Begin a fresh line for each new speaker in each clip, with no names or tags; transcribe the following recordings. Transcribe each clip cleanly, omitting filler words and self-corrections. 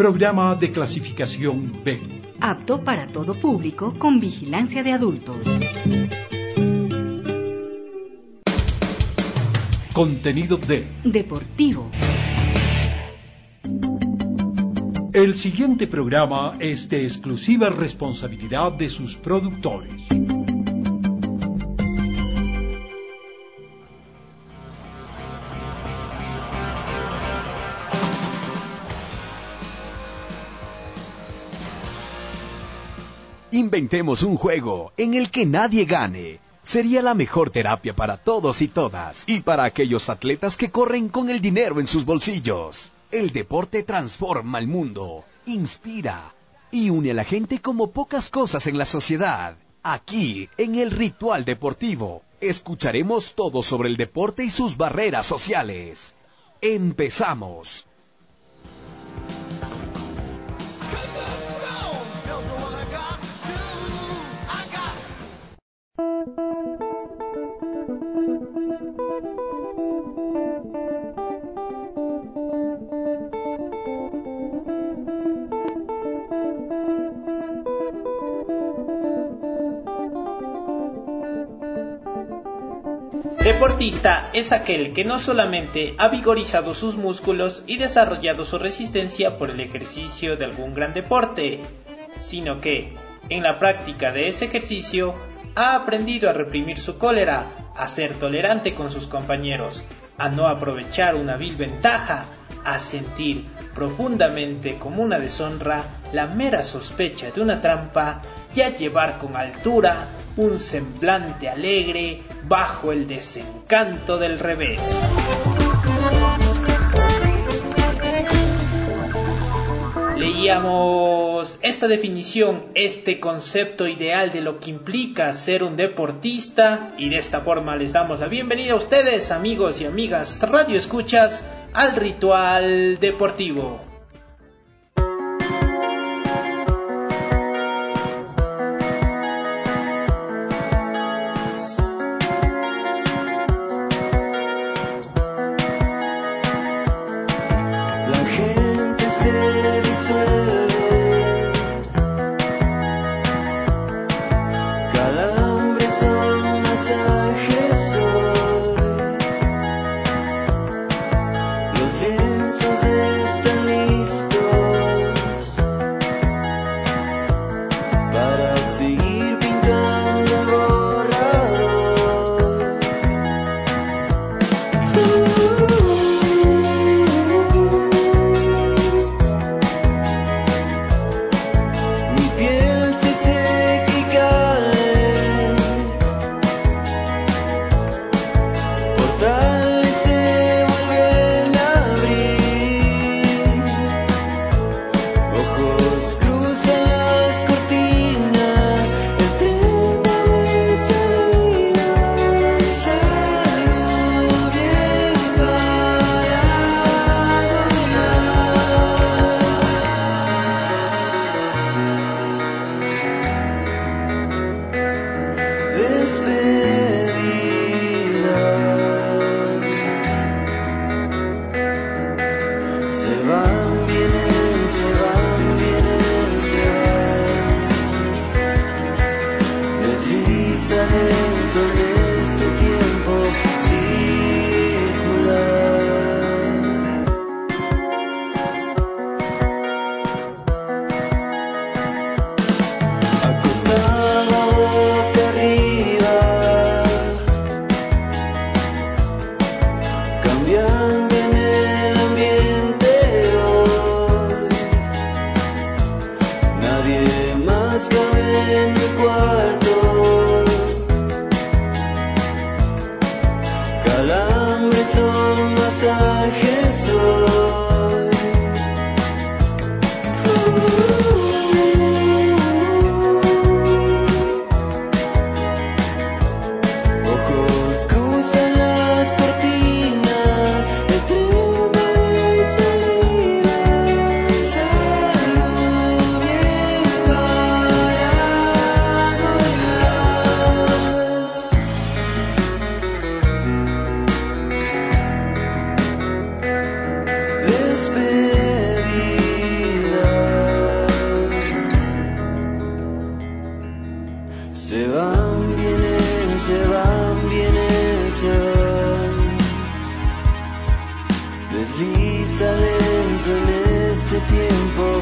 Programa de clasificación B.
Apto para todo público con vigilancia de adultos.
Contenido D.
Deportivo.
El siguiente programa es de exclusiva responsabilidad de sus productores.
Inventemos un juego en el que nadie gane. Sería la mejor terapia para todos y todas, y para aquellos atletas que corren con el dinero en sus bolsillos. El deporte transforma el mundo, inspira y une a la gente como pocas cosas en la sociedad. Aquí, en el Ritual Deportivo, escucharemos todo sobre el deporte y sus barreras sociales. ¡Empezamos!
Deportista es aquel que no solamente ha vigorizado sus músculos y desarrollado su resistencia por el ejercicio de algún gran deporte, sino que, en la práctica de ese ejercicio, ha aprendido a reprimir su cólera, a ser tolerante con sus compañeros, a no aprovechar una vil ventaja, a sentir profundamente como una deshonra la mera sospecha de una trampa y a llevar con altura un semblante alegre bajo el desencanto del revés. Leíamos esta definición, este concepto ideal de lo que implica ser un deportista, y de esta forma les damos la bienvenida a ustedes, amigos y amigas radioescuchas, al Ritual Deportivo.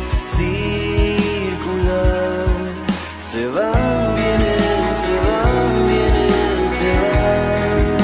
circular. Se van, vienen, se van, vienen, se van.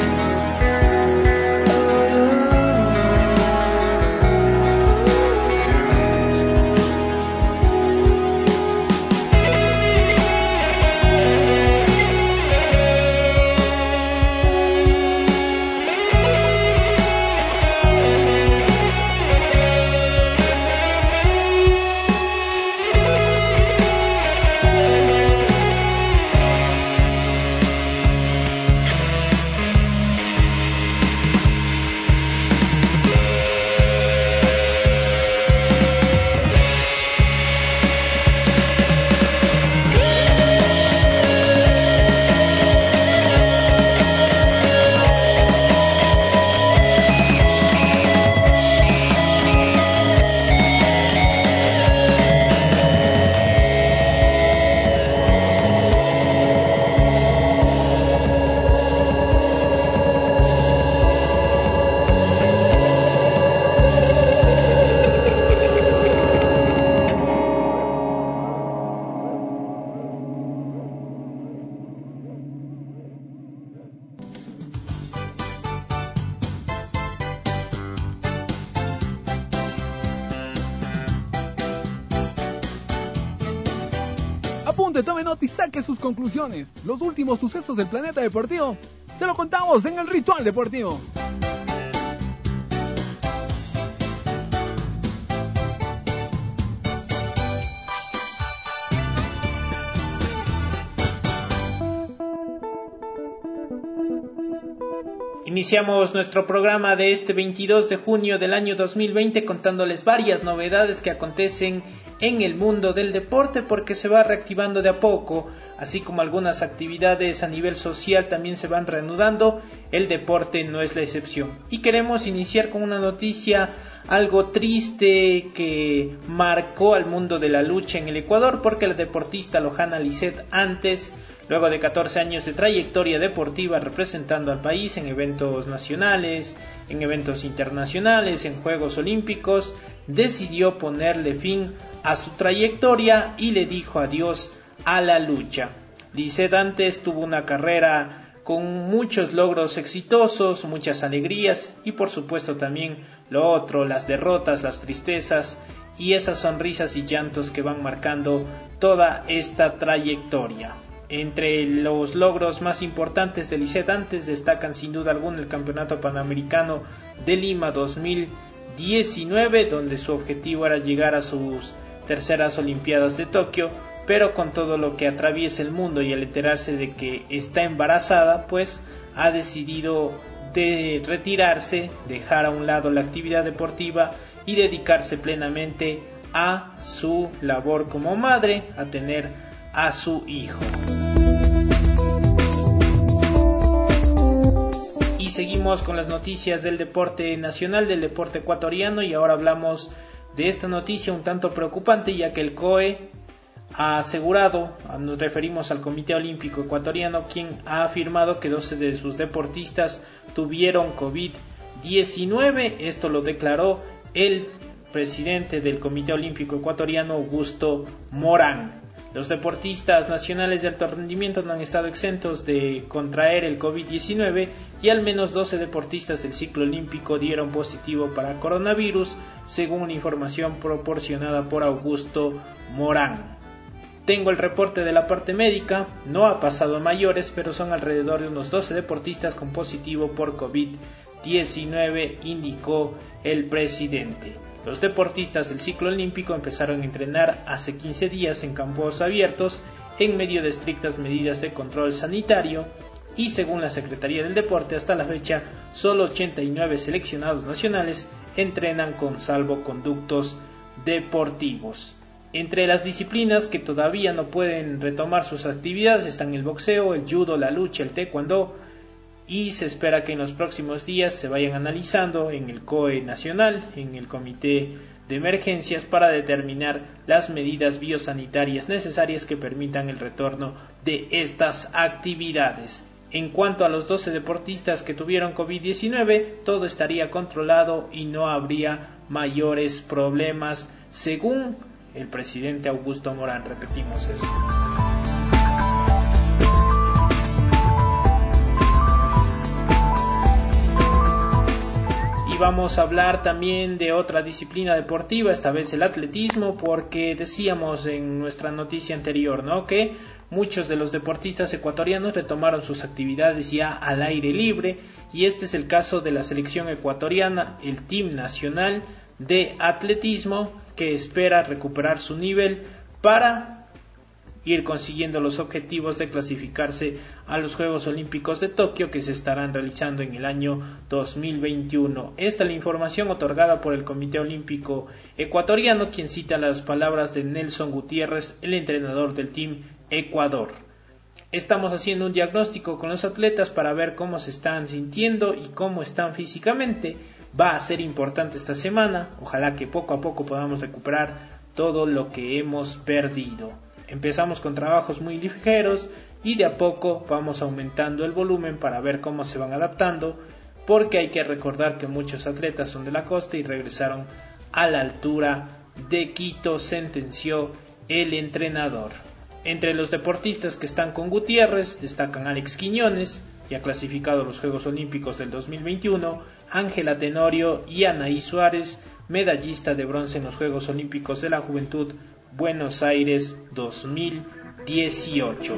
Apunte, tome nota y saque sus conclusiones. Los últimos sucesos del planeta deportivo se lo contamos en el Ritual Deportivo.
Iniciamos nuestro programa de este 22 de junio del año 2020 contándoles varias novedades que acontecen en el mundo del deporte, porque se va reactivando de a poco, así como algunas actividades a nivel social también se van reanudando. El deporte no es la excepción. Y queremos iniciar con una noticia algo triste que marcó al mundo de la lucha en el Ecuador, porque la deportista Lojana Lizeth Antes, luego de 14 años de trayectoria deportiva representando al país en eventos nacionales, en eventos internacionales, en Juegos Olímpicos, decidió ponerle fin a su trayectoria y le dijo adiós a la lucha. Lizeth Antes tuvo una carrera con muchos logros exitosos, muchas alegrías y por supuesto también lo otro, las derrotas, las tristezas y esas sonrisas y llantos que van marcando toda esta trayectoria. Entre los logros más importantes de Lizeth Antes destacan sin duda alguna el Campeonato Panamericano de Lima 2019, donde su objetivo era llegar a sus terceras Olimpiadas de Tokio, pero con todo lo que atraviesa el mundo y al enterarse de que está embarazada, pues ha decidido de retirarse, dejar a un lado la actividad deportiva y dedicarse plenamente a su labor como madre, a tener a su hijo. Y seguimos con las noticias del deporte nacional, del deporte ecuatoriano, y ahora hablamos de esta noticia un tanto preocupante, ya que el COE ha asegurado, nos referimos al Comité Olímpico Ecuatoriano, quien ha afirmado que 12 de sus deportistas tuvieron COVID-19. Esto lo declaró el presidente del Comité Olímpico Ecuatoriano, Augusto Morán. Los deportistas nacionales de alto rendimiento no han estado exentos de contraer el COVID-19 y al menos 12 deportistas del ciclo olímpico dieron positivo para coronavirus, según una información proporcionada por Augusto Morán. Tengo el reporte de la parte médica, no ha pasado a mayores, pero son alrededor de unos 12 deportistas con positivo por COVID-19, indicó el presidente. Los deportistas del ciclo olímpico empezaron a entrenar hace 15 días en campos abiertos en medio de estrictas medidas de control sanitario y según la Secretaría del Deporte hasta la fecha solo 89 seleccionados nacionales entrenan con salvoconductos deportivos. Entre las disciplinas que todavía no pueden retomar sus actividades están el boxeo, el judo, la lucha, el taekwondo, y se espera que en los próximos días se vayan analizando en el COE nacional, en el Comité de Emergencias, para determinar las medidas biosanitarias necesarias que permitan el retorno de estas actividades. En cuanto a los 12 deportistas que tuvieron COVID-19, todo estaría controlado y no habría mayores problemas, según el presidente Augusto Morán. Repetimos eso. Y vamos a hablar también de otra disciplina deportiva, esta vez el atletismo, porque decíamos en nuestra noticia anterior, ¿no?, que muchos de los deportistas ecuatorianos retomaron sus actividades ya al aire libre, y este es el caso de la selección ecuatoriana, el Team Nacional de Atletismo, que espera recuperar su nivel para ir consiguiendo los objetivos de clasificarse a los Juegos Olímpicos de Tokio, que se estarán realizando en el año 2021. Esta es la información otorgada por el Comité Olímpico Ecuatoriano, quien cita las palabras de Nelson Gutiérrez, el entrenador del Team Ecuador. Estamos haciendo un diagnóstico con los atletas para ver cómo se están sintiendo y cómo están físicamente. Va a ser importante esta semana, ojalá que poco a poco podamos recuperar todo lo que hemos perdido. Empezamos con trabajos muy ligeros y de a poco vamos aumentando el volumen para ver cómo se van adaptando, porque hay que recordar que muchos atletas son de la costa y regresaron a la altura de Quito, sentenció el entrenador. Entre los deportistas que están con Gutiérrez destacan Alex Quiñones, ya clasificado a los Juegos Olímpicos del 2021, Ángela Tenorio y Anaí Suárez, medallista de bronce en los Juegos Olímpicos de la Juventud Buenos Aires 2018.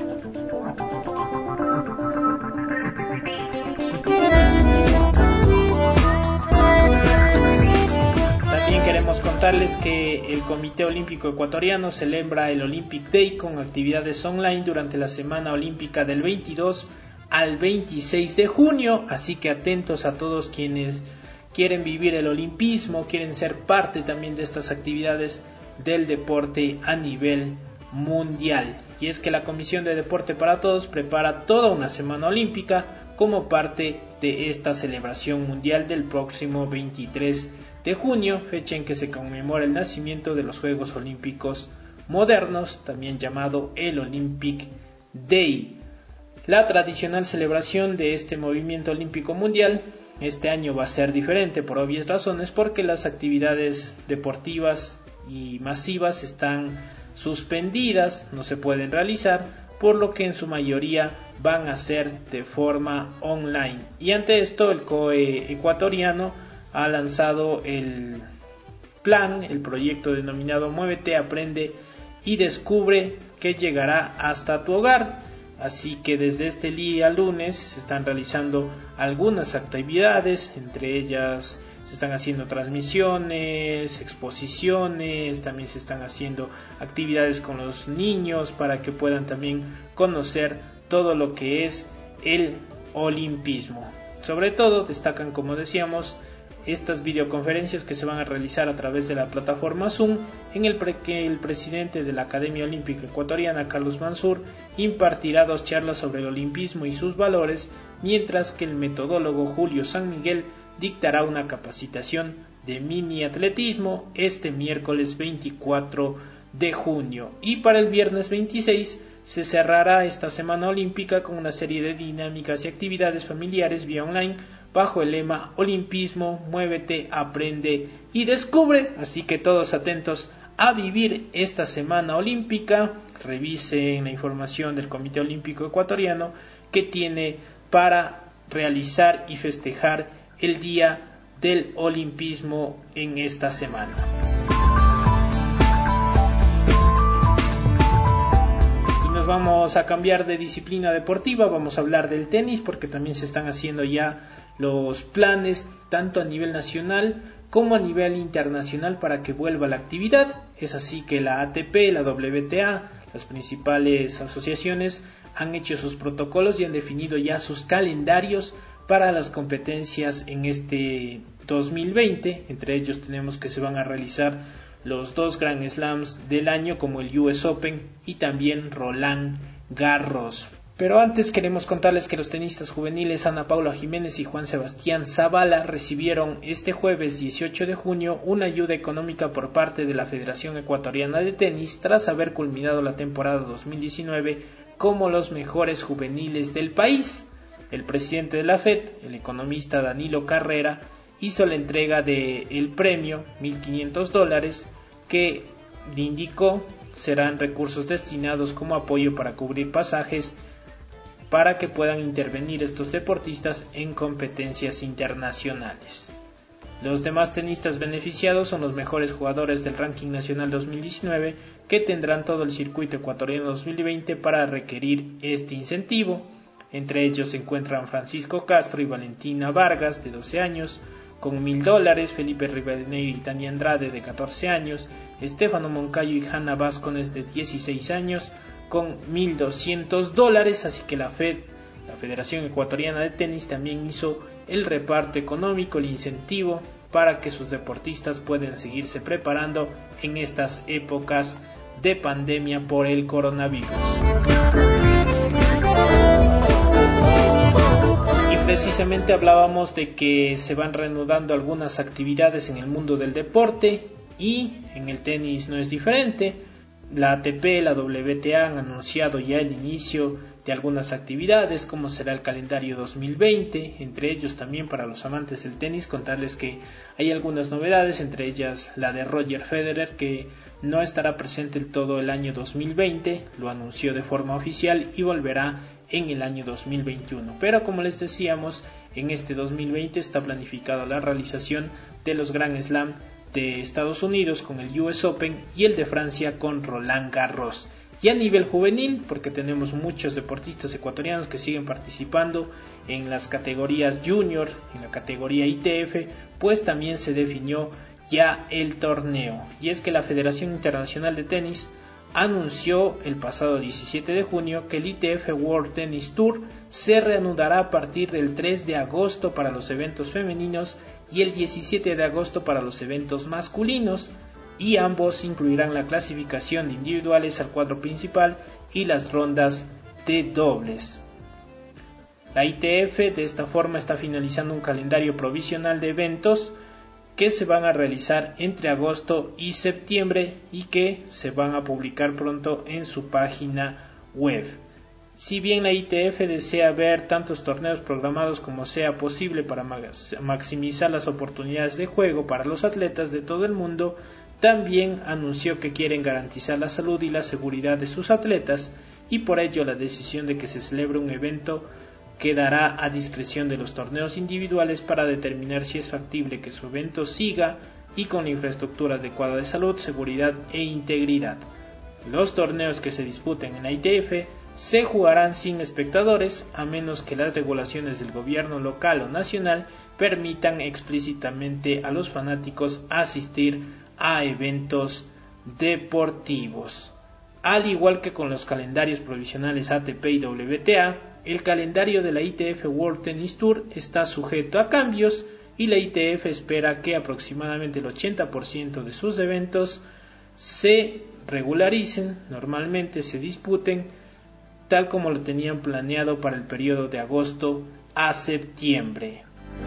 También queremos contarles que el Comité Olímpico Ecuatoriano celebra el Olympic Day con actividades online durante la Semana Olímpica del 22 al 26 de junio, así que atentos a todos quienes quieren vivir el olimpismo, quieren ser parte también de estas actividades del deporte a nivel mundial. Y es que la Comisión de Deporte para Todos prepara toda una semana olímpica como parte de esta celebración mundial del próximo 23 de junio, fecha en que se conmemora el nacimiento de los Juegos Olímpicos modernos, también llamado el Olympic Day. La tradicional celebración de este movimiento olímpico mundial este año va a ser diferente por obvias razones, porque las actividades deportivas y masivas están suspendidas, no se pueden realizar, por lo que en su mayoría van a ser de forma online. Y ante esto el COE ecuatoriano ha lanzado el proyecto denominado Muévete, Aprende y Descubre, que llegará hasta tu hogar. Así que desde este día lunes se están realizando algunas actividades, entre ellas se están haciendo transmisiones, exposiciones, también se están haciendo actividades con los niños para que puedan también conocer todo lo que es el olimpismo. Sobre todo destacan, como decíamos, estas videoconferencias que se van a realizar a través de la plataforma Zoom, en el que el presidente de la Academia Olímpica Ecuatoriana, Carlos Mansur, impartirá 2 charlas sobre el olimpismo y sus valores, mientras que el metodólogo Julio San Miguel dictará una capacitación de mini atletismo este miércoles 24 de junio. Y para el viernes 26 se cerrará esta semana olímpica con una serie de dinámicas y actividades familiares vía online bajo el lema Olimpismo, Muévete, Aprende y Descubre. Así que todos atentos a vivir esta semana olímpica. Revisen la información del Comité Olímpico Ecuatoriano que tiene para realizar y festejar el Día del Olimpismo en esta semana. Y nos vamos a cambiar de disciplina deportiva, vamos a hablar del tenis, porque también se están haciendo ya los planes tanto a nivel nacional como a nivel internacional para que vuelva la actividad. Es así que la ATP, la WTA, las principales asociaciones han hecho sus protocolos y han definido ya sus calendarios para las competencias en este 2020. Entre ellos tenemos que se van a realizar los 2 Grand Slams del año, como el US Open y también Roland Garros. Pero antes queremos contarles que los tenistas juveniles Ana Paula Jiménez y Juan Sebastián Zavala recibieron este jueves 18 de junio una ayuda económica por parte de la Federación Ecuatoriana de Tenis tras haber culminado la temporada 2019 como los mejores juveniles del país. El presidente de la FED, el economista Danilo Carrera, hizo la entrega del premio $1,500 que indicó serán recursos destinados como apoyo para cubrir pasajes para que puedan intervenir estos deportistas en competencias internacionales. Los demás tenistas beneficiados son los mejores jugadores del ranking nacional 2019 que tendrán todo el circuito ecuatoriano 2020 para requerir este incentivo. Entre ellos se encuentran Francisco Castro y Valentina Vargas, de 12 años, con $1.000, Felipe Rivadeneira y Tania Andrade, de 14 años, Estefano Moncayo y Hanna Vázquez, de 16 años, con $1.200, así que la Federación Ecuatoriana de Tenis también hizo el reparto económico, el incentivo para que sus deportistas puedan seguirse preparando en estas épocas de pandemia por el coronavirus. Y precisamente hablábamos de que se van reanudando algunas actividades en el mundo del deporte y en el tenis no es diferente. La ATP, la WTA han anunciado ya el inicio de algunas actividades, como será el calendario 2020, entre ellos también para los amantes del tenis, contarles que hay algunas novedades, entre ellas la de Roger Federer, que no estará presente todo el año 2020, lo anunció de forma oficial y volverá en el año 2021. Pero como les decíamos, en este 2020 está planificada la realización de los Grand Slam de Estados Unidos con el US Open y el de Francia con Roland Garros. Y a nivel juvenil, porque tenemos muchos deportistas ecuatorianos que siguen participando en las categorías junior, en la categoría ITF, pues también se definió ya el torneo. Y es que la Federación Internacional de Tenis anunció el pasado 17 de junio que el ITF World Tennis Tour se reanudará a partir del 3 de agosto para los eventos femeninos y el 17 de agosto para los eventos masculinos, y ambos incluirán la clasificación de individuales al cuadro principal y las rondas de dobles. La ITF de esta forma está finalizando un calendario provisional de eventos que se van a realizar entre agosto y septiembre y que se van a publicar pronto en su página web. Si bien la ITF desea ver tantos torneos programados como sea posible para maximizar las oportunidades de juego para los atletas de todo el mundo, también anunció que quieren garantizar la salud y la seguridad de sus atletas, y por ello la decisión de que se celebre un evento quedará a discreción de los torneos individuales para determinar si es factible que su evento siga y con la infraestructura adecuada de salud, seguridad e integridad. Los torneos que se disputen en la ITF se jugarán sin espectadores, a menos que las regulaciones del gobierno local o nacional permitan explícitamente a los fanáticos asistir a eventos deportivos. Al igual que con los calendarios provisionales ATP y WTA, el calendario de la ITF World Tennis Tour está sujeto a cambios y la ITF espera que aproximadamente el 80% de sus eventos se regularicen, normalmente se disputen tal como lo tenían planeado para el periodo de agosto a septiembre.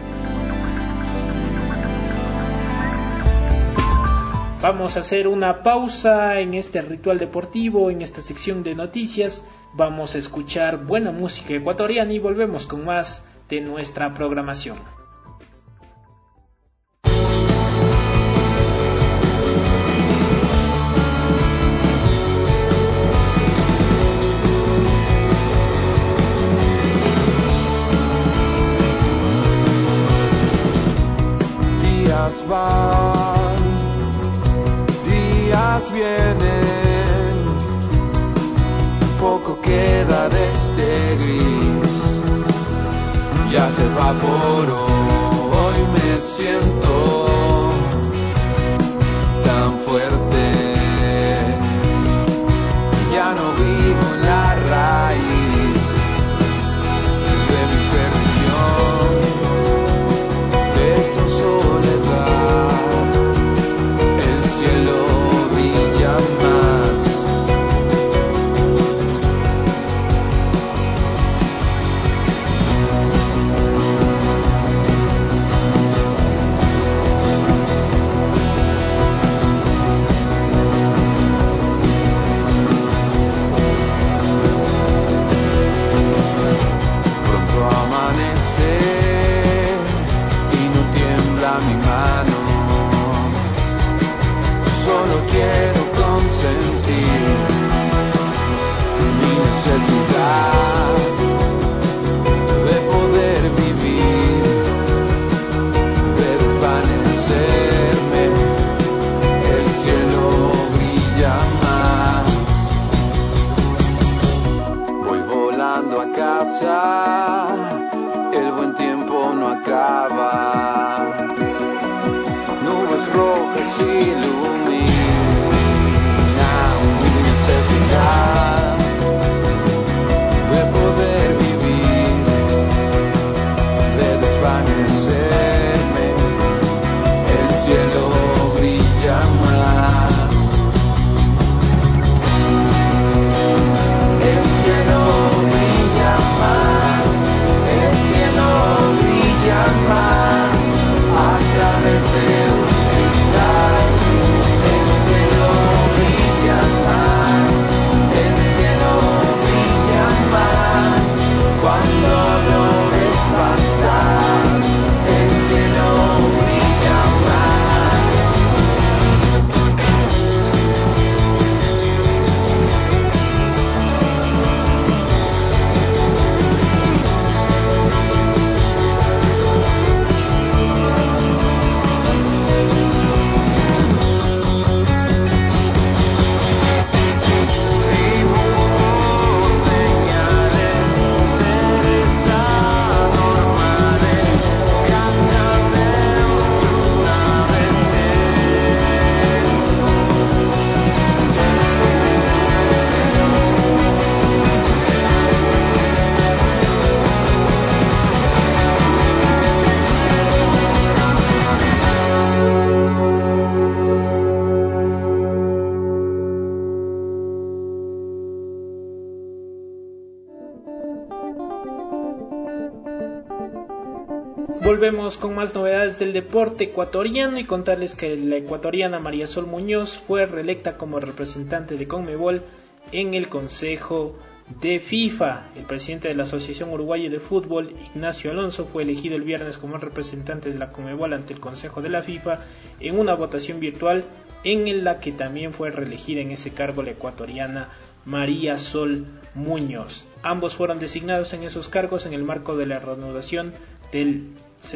Vamos a hacer una pausa en este ritual deportivo, en esta sección de noticias. Vamos a escuchar buena música ecuatoriana y volvemos con más de nuestra programación.
Días van, días vienen, poco queda de este gris, ya se evaporó, hoy me siento tan fuerte, ya no vivo en la raíz de mi perdición, de esa soledad, el cielo brilla más. Pronto amanece y no tiembla mi mano, solo quiero consentir mi necesidad de poder vivir, de desvanecerme. El cielo brilla más. Voy volando a casa, el buen tiempo no acaba. Nubes rojas iluminan mi necesidad de poder vivir, de desvanecerme. El cielo brilla más. El cielo brilla más. El cielo brilla más a través de un cristal. El cielo brilla más. El cielo brilla más cuando lo ves pasar. El cielo brilla más. Señales, seres anormales cantan en sus naves.
Volvemos con más novedades del deporte ecuatoriano y contarles que la ecuatoriana María Sol Muñoz fue reelecta como representante de CONMEBOL en el Consejo de FIFA. El presidente de la Asociación Uruguaya de Fútbol, Ignacio Alonso, fue elegido el viernes como representante de la CONMEBOL ante el Consejo de la FIFA en una votación virtual en la que también fue reelegida en ese cargo la ecuatoriana María Sol Muñoz. Ambos fueron designados en esos cargos en el marco de la reanudación del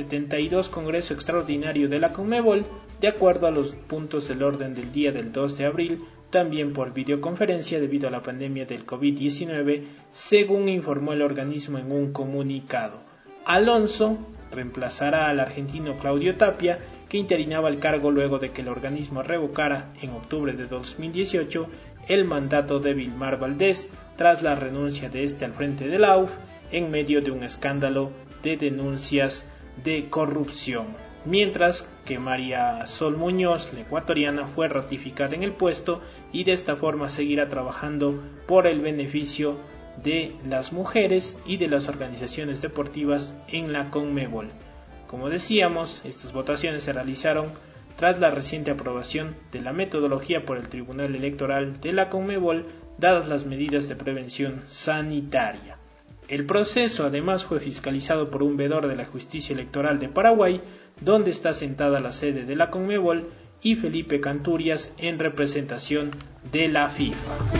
72 Congreso Extraordinario de la CONMEBOL, de acuerdo a los puntos del orden del día del 2 de abril, también por videoconferencia debido a la pandemia del COVID-19, según informó el organismo en un comunicado. Alonso reemplazará al argentino Claudio Tapia, que interinaba el cargo luego de que el organismo revocara en octubre de 2018 el mandato de Vilmar Valdés tras la renuncia de este al frente de la AUF en medio de un escándalo de denuncias de corrupción, mientras que María Sol Muñoz, la ecuatoriana, fue ratificada en el puesto y de esta forma seguirá trabajando por el beneficio de las mujeres y de las organizaciones deportivas en la CONMEBOL. Como decíamos, estas votaciones se realizaron tras la reciente aprobación de la metodología por el Tribunal Electoral de la CONMEBOL, dadas las medidas de prevención sanitaria. El proceso además fue fiscalizado por un veedor de la Justicia Electoral de Paraguay, donde está sentada la sede de la CONMEBOL, y Felipe Canturias en representación de la FIFA.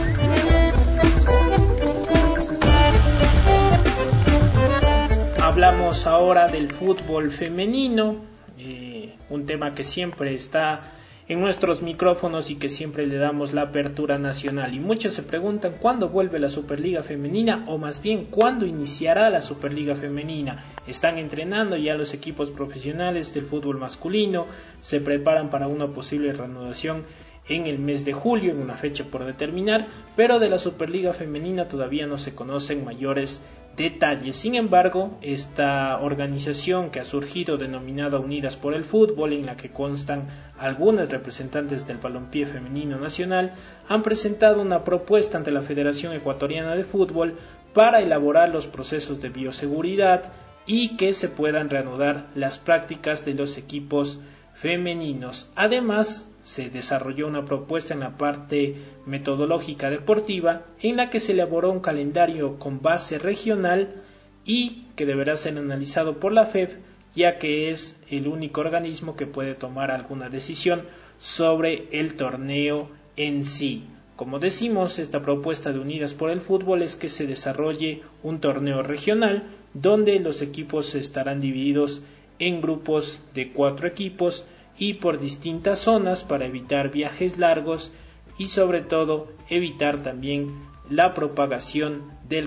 Hablamos ahora del fútbol femenino, un tema que siempre está en nuestros micrófonos y que siempre le damos la apertura nacional, y muchos se preguntan cuándo vuelve la Superliga Femenina, o más bien cuándo iniciará la Superliga Femenina. Están entrenando ya los equipos profesionales del fútbol masculino, se preparan para una posible reanudación en el mes de julio, en una fecha por determinar, pero de la Superliga Femenina todavía no se conocen mayores detalles. Sin embargo, esta organización que ha surgido, denominada Unidas por el Fútbol, en la que constan algunas representantes del balompié femenino nacional, han presentado una propuesta ante la Federación Ecuatoriana de Fútbol para elaborar los procesos de bioseguridad y que se puedan reanudar las prácticas de los equipos femeninos. Además, se desarrolló una propuesta en la parte metodológica deportiva en la que se elaboró un calendario con base regional y que deberá ser analizado por la FEF, ya que es el único organismo que puede tomar alguna decisión sobre el torneo en sí. Como decimos, esta propuesta de Unidas por el Fútbol es que se desarrolle un torneo regional donde los equipos estarán divididos en grupos de 4 equipos y por distintas zonas para evitar viajes largos y sobre todo evitar también la propagación del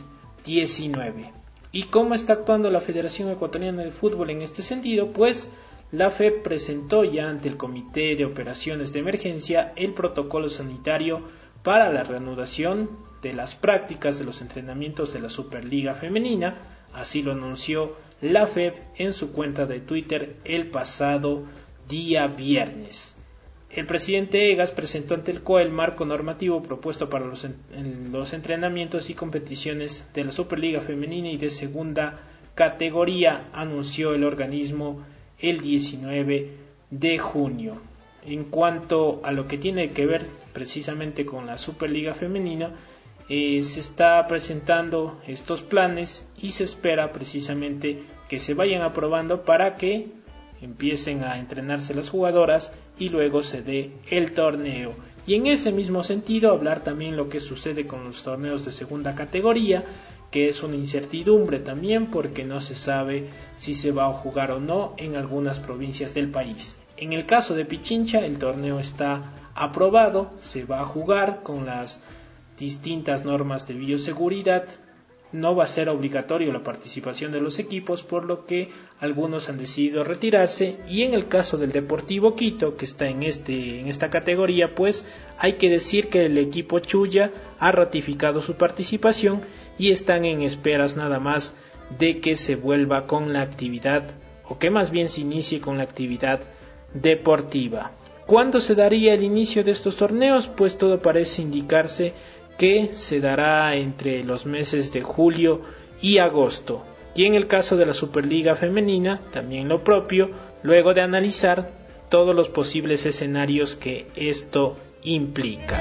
COVID-19. ¿Y cómo está actuando la Federación Ecuatoriana de Fútbol en este sentido? Pues la FEP presentó ya ante el Comité de Operaciones de Emergencia el protocolo sanitario para la reanudación de las prácticas de los entrenamientos de la Superliga Femenina. Así lo anunció la FEP en su cuenta de Twitter el pasado día viernes. El presidente Egas presentó ante el COE el marco normativo propuesto para los entrenamientos y competiciones de la Superliga Femenina y de segunda categoría, anunció el organismo el 19 de junio. En cuanto a lo que tiene que ver precisamente con la Superliga Femenina, se está presentando estos planes y se espera precisamente que se vayan aprobando para que empiecen a entrenarse las jugadoras y luego se dé el torneo. Y en ese mismo sentido hablar también lo que sucede con los torneos de segunda categoría, que es una incertidumbre también porque no se sabe si se va a jugar o no en algunas provincias del país. En el caso de Pichincha el torneo está aprobado, se va a jugar con las distintas normas de bioseguridad. No va a ser obligatorio la participación de los equipos, por lo que algunos han decidido retirarse. Y en el caso del Deportivo Quito, que está en esta categoría, pues hay que decir que el equipo Chuya ha ratificado su participación y están en esperas nada más de que se vuelva con la actividad, o que más bien se inicie con la actividad deportiva. ¿Cuándo se daría el inicio de estos torneos? Pues todo parece indicarse que se dará entre los meses de julio y agosto. Y en el caso de la Superliga Femenina, también lo propio, luego de analizar todos los posibles escenarios que esto implica.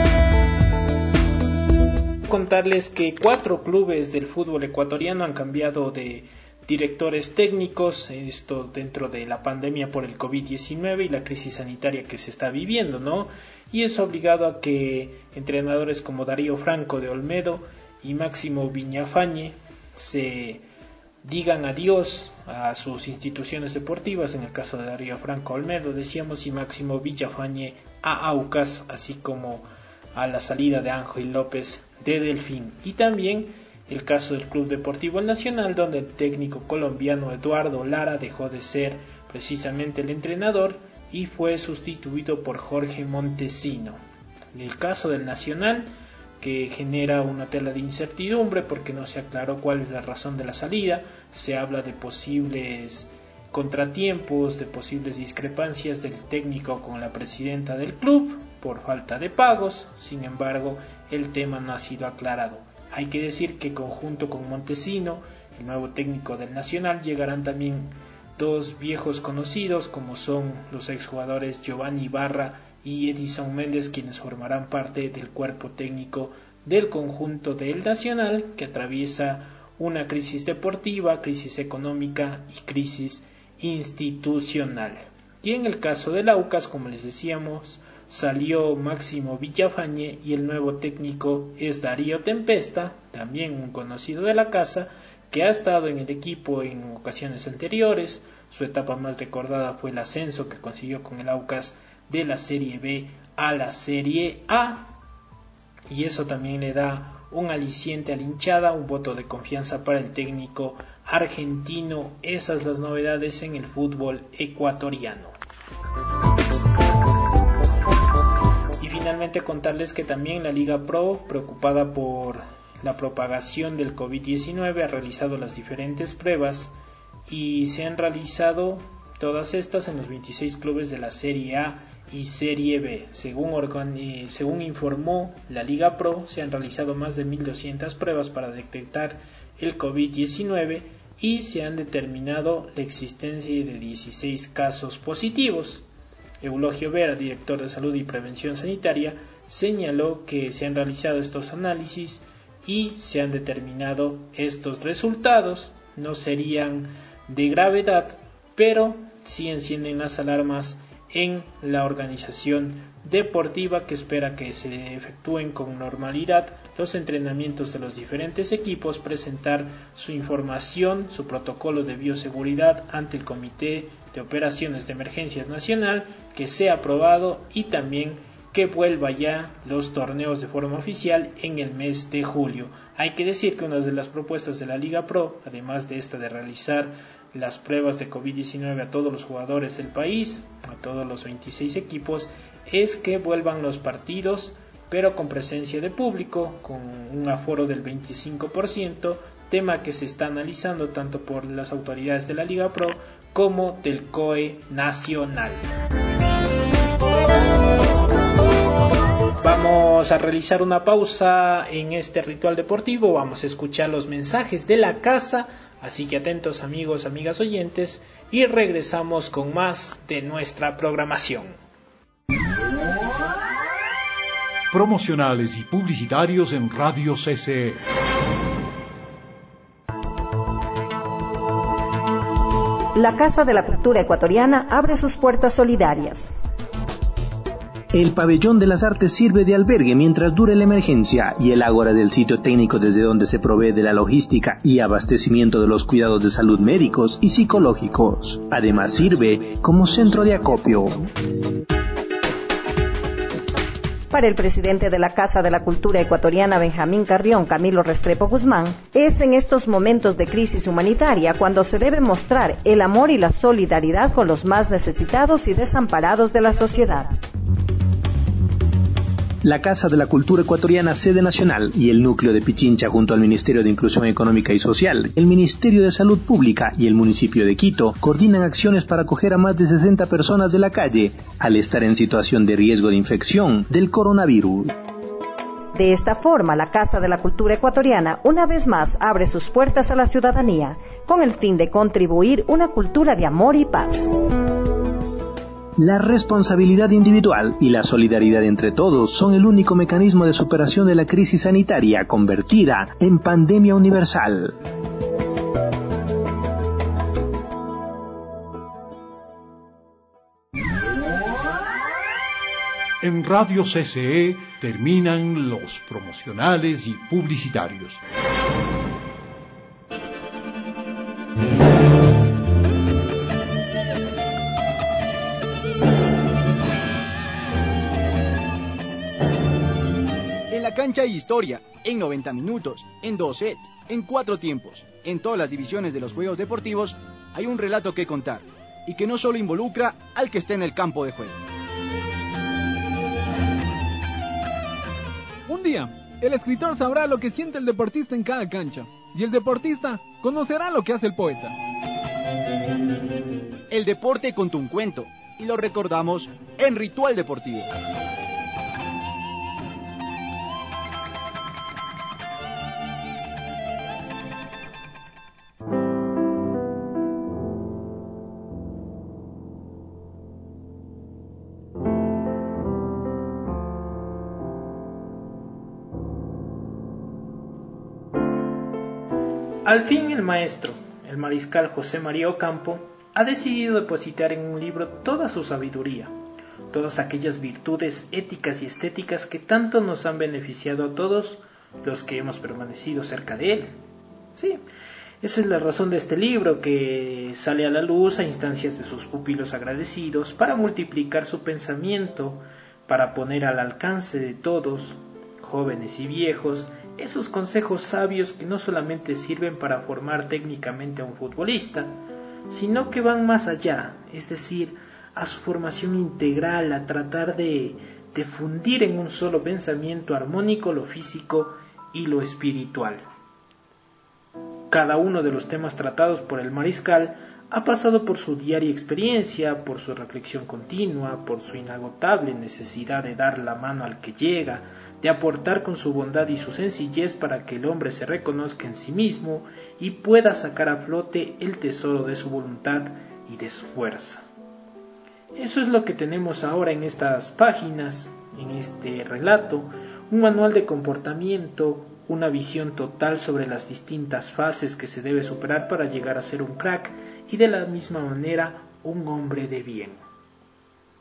Contarles que 4 clubes del fútbol ecuatoriano han cambiado de directores técnicos, esto dentro de la pandemia por el COVID-19 y la crisis sanitaria que se está viviendo, ¿no? Y es obligado a que entrenadores como Darío Franco de Olmedo y Máximo Villafañe se digan adiós a sus instituciones deportivas. En el caso de Darío Franco Olmedo decíamos, y Máximo Villafañe a Aucas, así como a la salida de Ángel López de Delfín. Y también el caso del Club Deportivo El Nacional, donde el técnico colombiano Eduardo Lara dejó de ser precisamente el entrenador y fue sustituido por Jorge Montesino. En el caso del Nacional, que genera una tela de incertidumbre porque no se aclaró cuál es la razón de la salida, se habla de posibles contratiempos, de posibles discrepancias del técnico con la presidenta del club por falta de pagos. Sin embargo, el tema no ha sido aclarado. Hay que decir que conjunto con Montesino, el nuevo técnico del Nacional, llegarán también 2 viejos conocidos como son los exjugadores Giovanni Ibarra y Edison Méndez, quienes formarán parte del cuerpo técnico del conjunto del Nacional, que atraviesa una crisis deportiva, crisis económica y crisis institucional. Y en el caso del Aucas, como les decíamos, salió Máximo Villafañe y el nuevo técnico es Darío Tempesta, también un conocido de la casa, que ha estado en el equipo en ocasiones anteriores. Su etapa más recordada fue el ascenso que consiguió con el Aucas de la Serie B a la Serie A, y eso también le da un aliciente a la hinchada, un voto de confianza para el técnico argentino. Esas las novedades en el fútbol ecuatoriano. Y finalmente contarles que también la Liga Pro, preocupada por la propagación del COVID-19, ha realizado las diferentes pruebas y se han realizado todas estas en los 26 clubes de la Serie A y Serie B. Según informó la Liga Pro, se han realizado más de 1.200 pruebas para detectar el COVID-19 y se han determinado la existencia de 16 casos positivos. Eulogio Vera, director de Salud y Prevención Sanitaria, señaló que se han realizado estos análisis y se han determinado estos resultados. No serían de gravedad, pero sí encienden las alarmas en la organización deportiva, que espera que se efectúen con normalidad los entrenamientos de los diferentes equipos, presentar su información, su protocolo de bioseguridad ante el Comité de Operaciones de Emergencias Nacional, que sea aprobado, y también que vuelva ya los torneos de forma oficial en el mes de julio. Hay que decir que una de las propuestas de la Liga Pro, además de esta de realizar las pruebas de COVID-19 a todos los jugadores del país, a todos los 26 equipos, es que vuelvan los partidos, pero con presencia de público, con un aforo del 25%, tema que se está analizando tanto por las autoridades de la Liga Pro como del COE nacional. Vamos a realizar una pausa en este ritual deportivo, vamos a escuchar los mensajes de la casa, así que atentos amigos, amigas oyentes, y regresamos con más de nuestra programación.
Promocionales y publicitarios en Radio CCE.
La Casa de la Cultura Ecuatoriana abre sus puertas solidarias.
El Pabellón de las Artes sirve de albergue mientras dure la emergencia y el ágora del sitio técnico desde donde se provee de la logística y abastecimiento de los cuidados de salud médicos y psicológicos. Además sirve como centro de acopio.
Para el presidente de la Casa de la Cultura Ecuatoriana, Benjamín Carrión, Camilo Restrepo Guzmán, es en estos momentos de crisis humanitaria cuando se debe mostrar el amor y la solidaridad con los más necesitados y desamparados de la sociedad.
La Casa de la Cultura Ecuatoriana, sede nacional, y el núcleo de Pichincha junto al Ministerio de Inclusión Económica y Social, el Ministerio de Salud Pública y el municipio de Quito coordinan acciones para acoger a más de 60 personas de la calle al estar en situación de riesgo de infección del coronavirus.
De esta forma, la Casa de la Cultura Ecuatoriana una vez más abre sus puertas a la ciudadanía con el fin de contribuir una cultura de amor y paz.
La responsabilidad individual y la solidaridad entre todos son el único mecanismo de superación de la crisis sanitaria convertida en pandemia universal.
En Radio CCE terminan los promocionales y publicitarios.
Cancha y historia, en 90 minutos, en 2 sets, en 4 tiempos. En todas las divisiones de los juegos deportivos hay un relato que contar, y que no solo involucra al que esté en el campo de juego.
Un día, el escritor sabrá lo que siente el deportista en cada cancha, y el deportista conocerá lo que hace el poeta.
El deporte contó un cuento, y lo recordamos en Ritual Deportivo.
Al fin el maestro, el mariscal José María Ocampo, ha decidido depositar en un libro toda su sabiduría, todas aquellas virtudes éticas y estéticas que tanto nos han beneficiado a todos los que hemos permanecido cerca de él. Sí, esa es la razón de este libro, que sale a la luz a instancias de sus pupilos agradecidos para multiplicar su pensamiento, para poner al alcance de todos, jóvenes y viejos, esos consejos sabios que no solamente sirven para formar técnicamente a un futbolista, sino que van más allá, es decir, a su formación integral, a tratar de fundir en un solo pensamiento armónico lo físico y lo espiritual. Cada uno de los temas tratados por el mariscal ha pasado por su diaria experiencia, por su reflexión continua, por su inagotable necesidad de dar la mano al que llega, de aportar con su bondad y su sencillez para que el hombre se reconozca en sí mismo y pueda sacar a flote el tesoro de su voluntad y de su fuerza. Eso es lo que tenemos ahora en estas páginas, en este relato, un manual de comportamiento, una visión total sobre las distintas fases que se debe superar para llegar a ser un crack y de la misma manera un hombre de bien.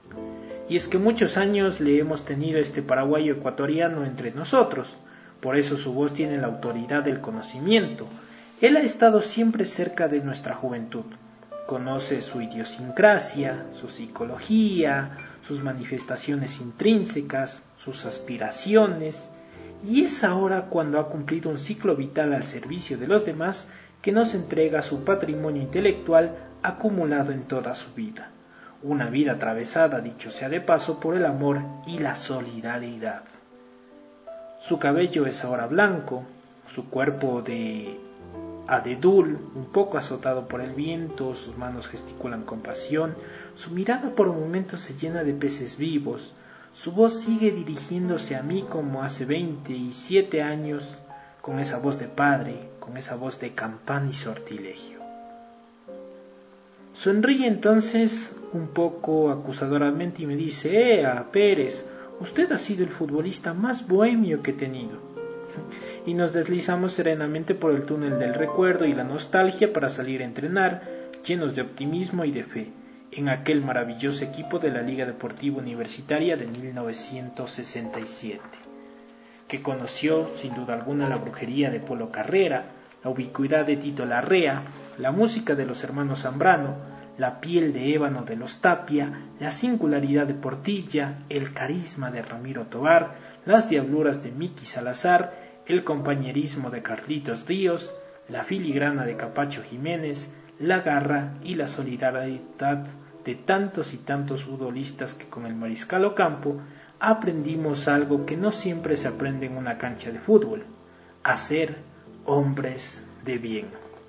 Y es que muchos años le hemos tenido a este paraguayo ecuatoriano entre nosotros, por eso su voz tiene la autoridad del conocimiento. Él ha estado siempre cerca de nuestra juventud, conoce su idiosincrasia, su psicología, sus manifestaciones intrínsecas, sus aspiraciones, y es ahora cuando ha cumplido un ciclo vital al servicio de los demás que nos entrega su patrimonio intelectual acumulado en toda su vida. Una vida atravesada, dicho sea de paso, por el amor y la solidaridad. Su cabello es ahora blanco, su cuerpo de abedul, un poco azotado por el viento, sus manos gesticulan con pasión, su mirada por momentos se llena de peces vivos, su voz sigue dirigiéndose a mí como hace 27 años, con esa voz de padre, con esa voz de campana y sortilegio. Sonríe entonces un poco acusadoramente y me dice: ¡Ea, Pérez! Usted ha sido el futbolista más bohemio que he tenido. Y nos deslizamos serenamente por el túnel del recuerdo y la nostalgia para salir a entrenar, llenos de optimismo y de fe, en aquel maravilloso equipo de la Liga Deportiva Universitaria de 1967, que conoció sin duda alguna la brujería de Polo Carrera, la ubicuidad de Tito Larrea, la música de los hermanos Zambrano, la piel de ébano de los Tapia, la singularidad de Portilla, el carisma de Ramiro Tobar, las diabluras de Miki Salazar, el compañerismo de Carlitos Ríos, la filigrana de Capacho Jiménez, la garra y la solidaridad de tantos y tantos futbolistas que con el Mariscal Ocampo aprendimos algo que no siempre se aprende en una cancha de fútbol: a ser hombres de bien.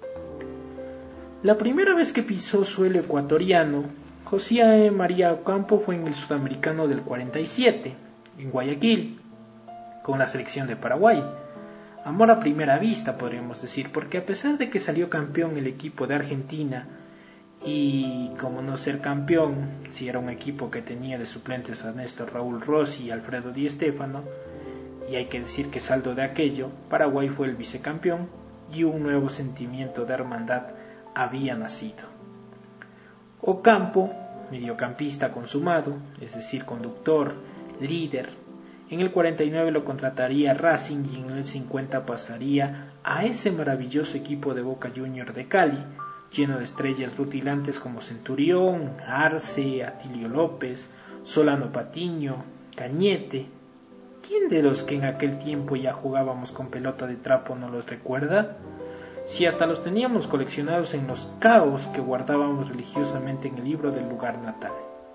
La primera vez que pisó suelo ecuatoriano, José María Ocampo fue en el Sudamericano del 47, en Guayaquil, con la selección de Paraguay. Amor a primera vista, podríamos decir, porque a pesar de que salió campeón el equipo de Argentina, y como no ser campeón, si era un equipo que tenía de suplentes a Néstor Raúl Rossi y Alfredo Di Stéfano, y hay que decir que saldo de aquello, Paraguay fue el vicecampeón y un nuevo sentimiento de hermandad había nacido. Ocampo, mediocampista consumado, es decir, conductor, líder, en el 49 lo contrataría Racing y en el 50 pasaría a ese maravilloso equipo de Boca Juniors de Cali, lleno de estrellas rutilantes como Centurión, Arce, Atilio López, Solano Patiño, Cañete. ¿Quién de los que en aquel tiempo ya jugábamos con pelota de trapo no los recuerda? Si hasta los teníamos coleccionados en los caos que guardábamos religiosamente en el libro del lugar natal.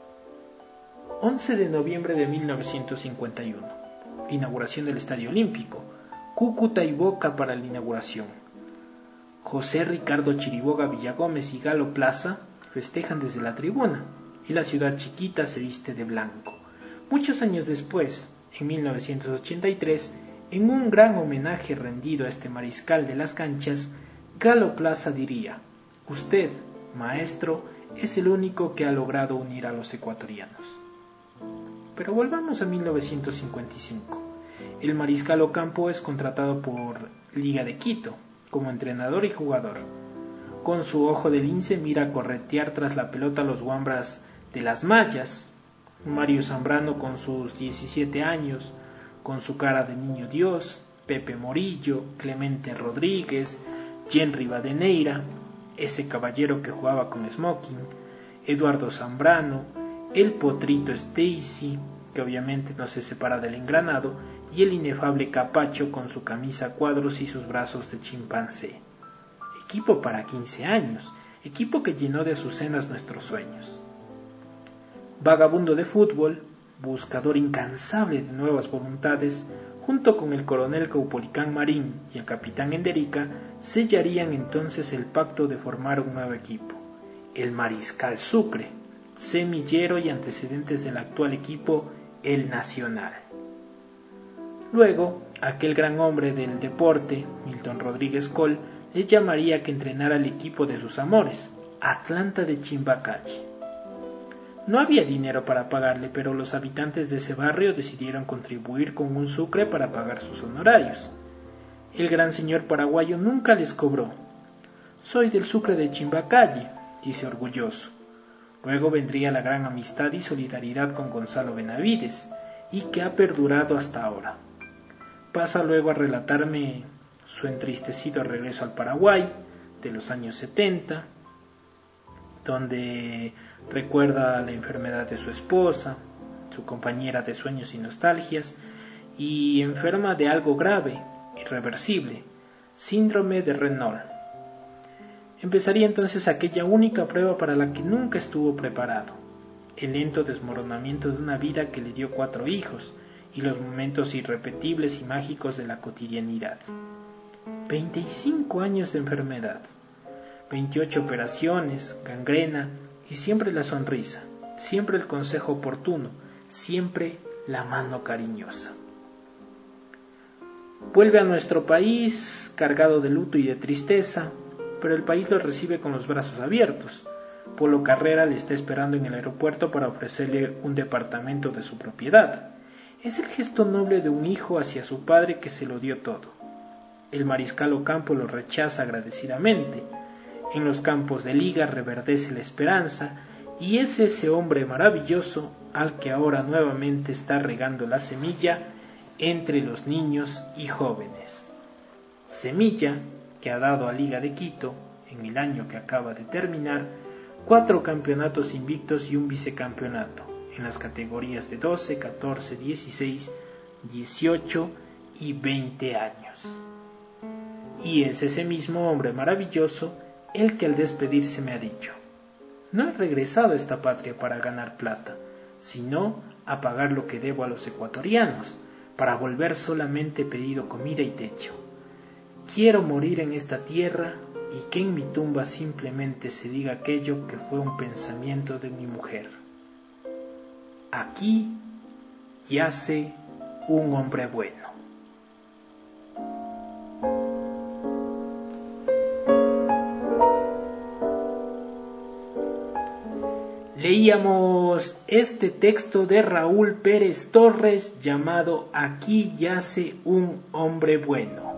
11 de noviembre de 1951, inauguración del Estadio Olímpico, Cúcuta y Boca para la inauguración. José Ricardo Chiriboga Villagómez y Galo Plaza festejan desde la tribuna, y la ciudad chiquita se viste de blanco. Muchos años después, en 1983, en un gran homenaje rendido a este mariscal de las canchas, Galo Plaza diría: usted, maestro, es el único que ha logrado unir a los ecuatorianos. Pero volvamos a 1955. El mariscal Ocampo es contratado por Liga de Quito como entrenador y jugador. Con su ojo de lince mira corretear tras la pelota a los guambras de las mallas. Mario Zambrano con sus 17 años, con su cara de niño Dios, Pepe Morillo, Clemente Rodríguez, Jen Rivadeneira, ese caballero que jugaba con smoking, Eduardo Zambrano, el Potrito Stacy, que obviamente no se separa del engranado, y el inefable Capacho con su camisa a cuadros y sus brazos de chimpancé. Equipo para 15 años, equipo que llenó de azucenas nuestros sueños. Vagabundo de fútbol, buscador incansable de nuevas voluntades, junto con el coronel Caupolicán Marín y el capitán Enderica, sellarían entonces el pacto de formar un nuevo equipo, el Mariscal Sucre, semillero y antecedentes del actual equipo, el Nacional. Luego, aquel gran hombre del deporte, Milton Rodríguez Coll, le llamaría a que entrenara al equipo de sus amores, Atlanta de Chimbacalle. No había dinero para pagarle, pero los habitantes de ese barrio decidieron contribuir con un sucre para pagar sus honorarios. El gran señor paraguayo nunca les cobró. Soy del Sucre de Chimbacalle, dice orgulloso. Luego vendría la gran amistad y solidaridad con Gonzalo Benavides, y que ha perdurado hasta ahora. Pasa luego a relatarme su entristecido regreso al Paraguay de los años 70, donde recuerda la enfermedad de su esposa, su compañera de sueños y nostalgias, y enferma de algo grave, irreversible, síndrome de Renault. Empezaría entonces aquella única prueba para la que nunca estuvo preparado, el lento desmoronamiento de una vida que le dio 4 hijos y los momentos irrepetibles y mágicos de la cotidianidad. 25 años de enfermedad, 28 operaciones, gangrena y siempre la sonrisa, siempre el consejo oportuno, siempre la mano cariñosa. Vuelve a nuestro país cargado de luto y de tristeza, pero el país lo recibe con los brazos abiertos. Polo Carrera le está esperando en el aeropuerto para ofrecerle un departamento de su propiedad. Es el gesto noble de un hijo hacia su padre que se lo dio todo. El mariscal Ocampo lo rechaza agradecidamente. En los campos de liga reverdece la esperanza, y es ese hombre maravilloso al que ahora nuevamente está regando la semilla entre los niños y jóvenes. Semilla que ha dado a Liga de Quito, en el año que acaba de terminar, 4 campeonatos invictos y un vicecampeonato, en las categorías de 12, 14, 16, 18 y 20 años. Y es ese mismo hombre maravilloso el que al despedirse me ha dicho: no he regresado a esta patria para ganar plata, sino a pagar lo que debo a los ecuatorianos. Para volver solamente he pedido comida y techo. Quiero morir en esta tierra y que en mi tumba simplemente se diga aquello que fue un pensamiento de mi mujer. Aquí yace un hombre bueno. Leíamos este texto de Raúl Pérez Torres llamado Aquí yace un hombre bueno.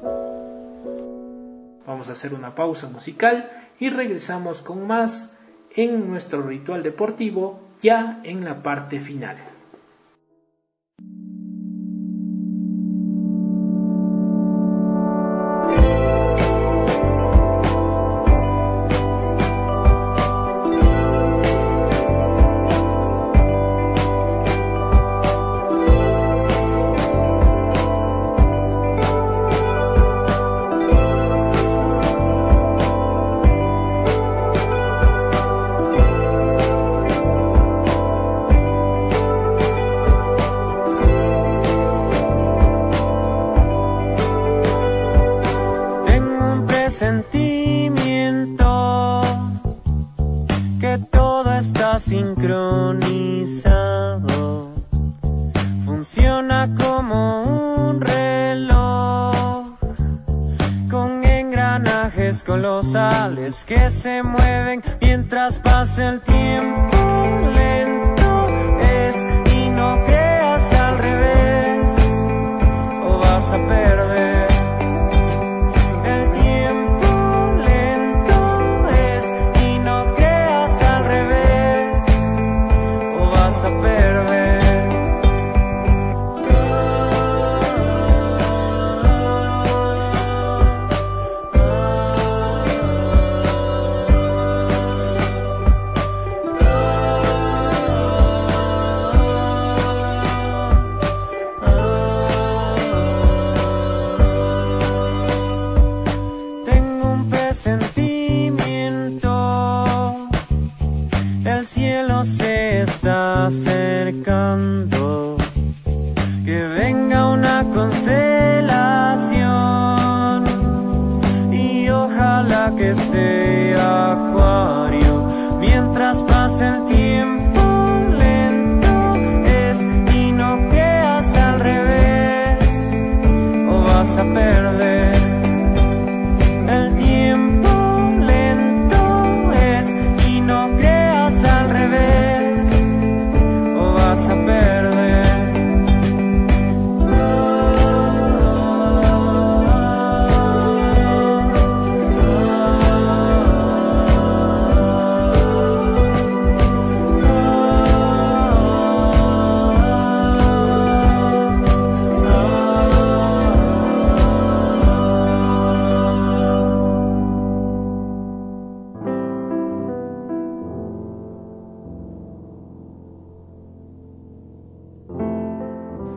Vamos a hacer una pausa musical y regresamos con más en nuestro ritual deportivo ya en la parte final.
Sentimiento que todo está sincronizado, funciona como un reloj con engranajes colosales que se mueven mientras pasa el tiempo. Lento es y no creas al revés o vas a perder. El cielo se está acercando, que venga una constelación y ojalá que sea Acuario mientras pasa el tiempo. Lento es y no creas al revés o vas a perder. El tiempo lento es y no creas al revés o vas a perder.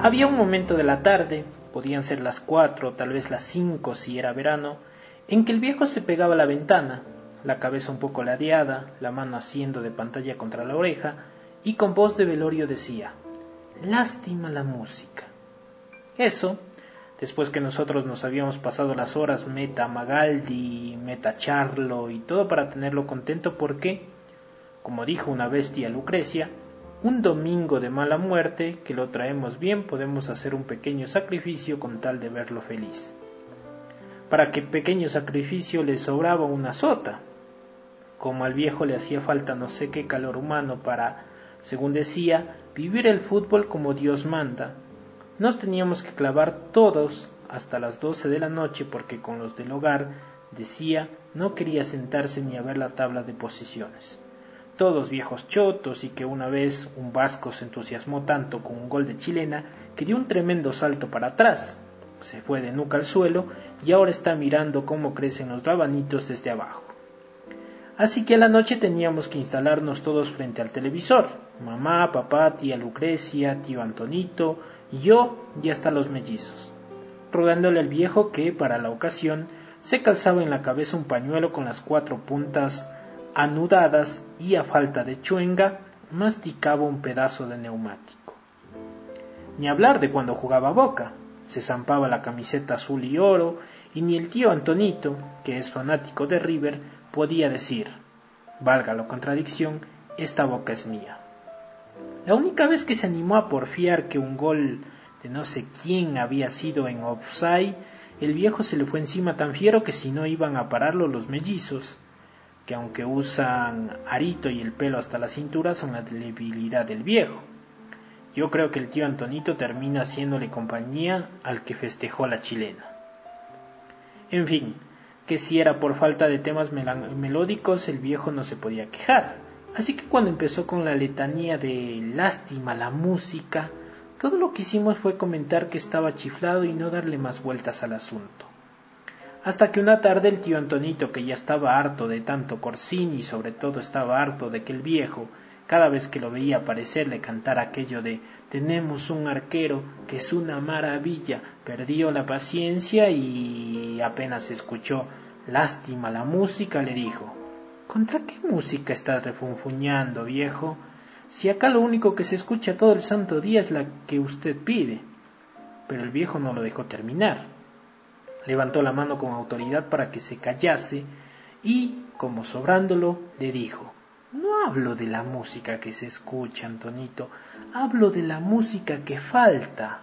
Había un momento de la tarde, podían ser las 4, tal vez las 5 si era verano, en que el viejo se pegaba a la ventana, la cabeza un poco ladeada, la mano haciendo de pantalla contra la oreja, y con voz de velorio decía: «Lástima la música». Eso, después que nosotros nos habíamos pasado las horas meta Magaldi, meta Charlo y todo para tenerlo contento porque, como dijo una bestia Lucrecia, un domingo de mala muerte, que lo traemos bien, podemos hacer un pequeño sacrificio con tal de verlo feliz. Para que pequeño sacrificio le sobraba una sota. Como al viejo le hacía falta no sé qué calor humano para, según decía, vivir el fútbol como Dios manda, nos teníamos que clavar todos hasta las 12 de la noche porque con los del hogar, decía, no quería sentarse ni a ver la tabla de posiciones. Todos viejos chotos, y que una vez un vasco se entusiasmó tanto con un gol de chilena que dio un tremendo salto para atrás, se fue de nuca al suelo y ahora está mirando cómo crecen los rabanitos desde abajo. Así que a la noche teníamos que instalarnos todos frente al televisor, mamá, papá, tía Lucrecia, tío Antonito, y yo y hasta los mellizos, rodándole al viejo que, para la ocasión, se calzaba en la cabeza un pañuelo con las 4 puntas anudadas y, a falta de chuenga, masticaba un pedazo de neumático. Ni hablar de cuando jugaba Boca, se zampaba la camiseta azul y oro, y ni el tío Antonito, que es fanático de River, podía decir, valga la contradicción, esta Boca es mía. La única vez que se animó a porfiar que un gol de no sé quién había sido en offside, el viejo se le fue encima tan fiero que si no iban a pararlo los mellizos, que aunque usan arito y el pelo hasta la cintura, son la debilidad del viejo. Yo creo que el tío Antonito termina haciéndole compañía al que festejó la chilena. En fin, que si era por falta de temas melódicos, el viejo no se podía quejar. Así que cuando empezó con la letanía de lástima la música, todo lo que hicimos fue comentar que estaba chiflado y no darle más vueltas al asunto. Hasta que una tarde el tío Antonito, que ya estaba harto de tanto Corsini y sobre todo estaba harto de que el viejo, cada vez que lo veía aparecer, le cantara aquello de «tenemos un arquero que es una maravilla», perdió la paciencia y apenas escuchó «lástima la música», le dijo: «¿Contra qué música estás refunfuñando, viejo? Si acá lo único que se escucha todo el santo día es la que usted pide». Pero el viejo no lo dejó terminar. Levantó la mano con autoridad para que se callase y, como sobrándolo, le dijo: «No hablo de la música que se escucha, Antonito, hablo de la música que falta».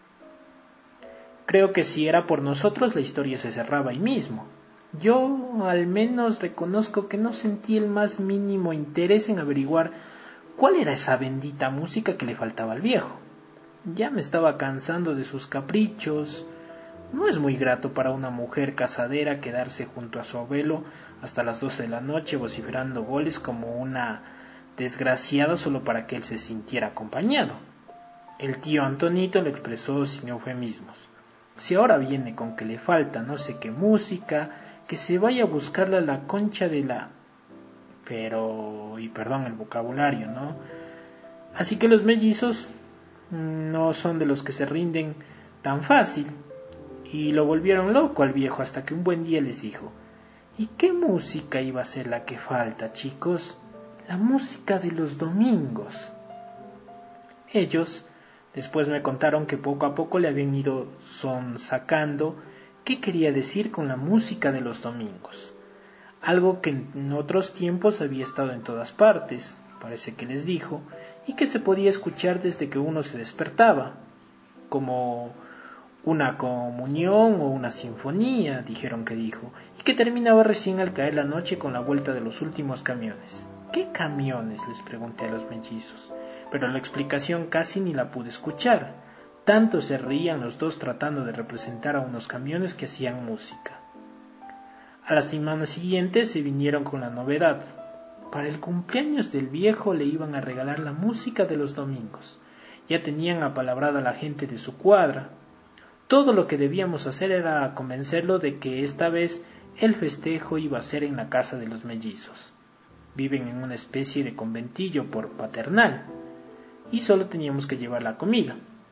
Creo que si era por nosotros la historia se cerraba ahí mismo. Yo al menos reconozco que no sentí el más mínimo interés en averiguar cuál era esa bendita música que le faltaba al viejo. Ya me estaba cansando de sus caprichos. No es muy grato para una mujer casadera quedarse junto a su abuelo hasta las 12 de la noche vociferando goles como una desgraciada solo para que él se sintiera acompañado. El tío Antonito lo expresó sin eufemismos. Si ahora viene con que le falta no sé qué música, que se vaya a buscarla a la concha de la... Pero, y perdón el vocabulario, ¿no? Así que los mellizos no son de los que se rinden tan fácil. Y lo volvieron loco al viejo hasta que un buen día les dijo: ¿y qué música iba a ser la que falta, chicos? La música de los domingos. Ellos después me contaron que poco a poco le habían ido sonsacando qué quería decir con la música de los domingos. Algo que en otros tiempos había estado en todas partes, parece que les dijo, y que se podía escuchar desde que uno se despertaba, como una comunión o una sinfonía, dijeron que dijo, y que terminaba recién al caer la noche con la vuelta de los últimos camiones. ¿Qué camiones?, les pregunté a los mellizos, pero la explicación casi ni la pude escuchar. Tanto se reían los dos tratando de representar a unos camiones que hacían música. A la semana siguiente se vinieron con la novedad. Para el cumpleaños del viejo le iban a regalar la música de los domingos. Ya tenían apalabrada a la gente de su cuadra. Todo lo que debíamos hacer era convencerlo de que esta vez el festejo iba a ser en la casa de los mellizos. Viven en una especie de conventillo por paternal, y solo teníamos que llevar la comida.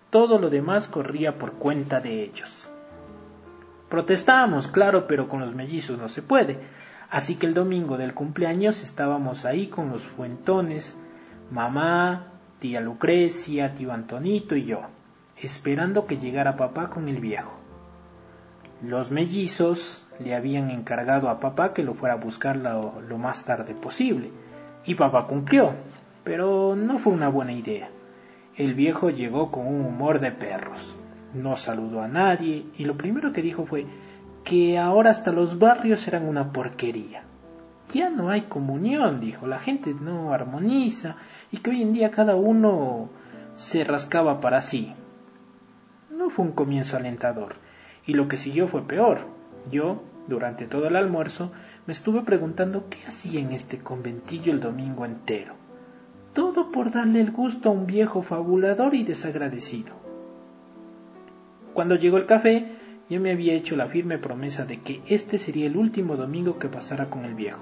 Todo lo demás corría por cuenta de ellos. Protestábamos, claro, pero con los mellizos no se puede. Así que el domingo del cumpleaños estábamos ahí con los fuentones, mamá, tía Lucrecia, tío Antonito y yo, esperando que llegara papá con el viejo. Los mellizos le habían encargado a papá que lo fuera a buscar lo más tarde posible, y papá cumplió, pero no fue una buena idea. El viejo llegó con un humor de perros, no saludó a nadie, y lo primero que dijo fue que ahora hasta los barrios eran una porquería. Ya no hay comunión, dijo, la gente no armoniza, y que hoy en día cada uno se rascaba para sí. No fue un comienzo alentador, y lo que siguió fue peor. Yo, durante todo el almuerzo, me estuve preguntando qué hacía en este conventillo el domingo entero. Todo por darle el gusto a un viejo fabulador y desagradecido. Cuando llegó el café, yo me había hecho la firme promesa de que este sería el último domingo que pasara con el viejo.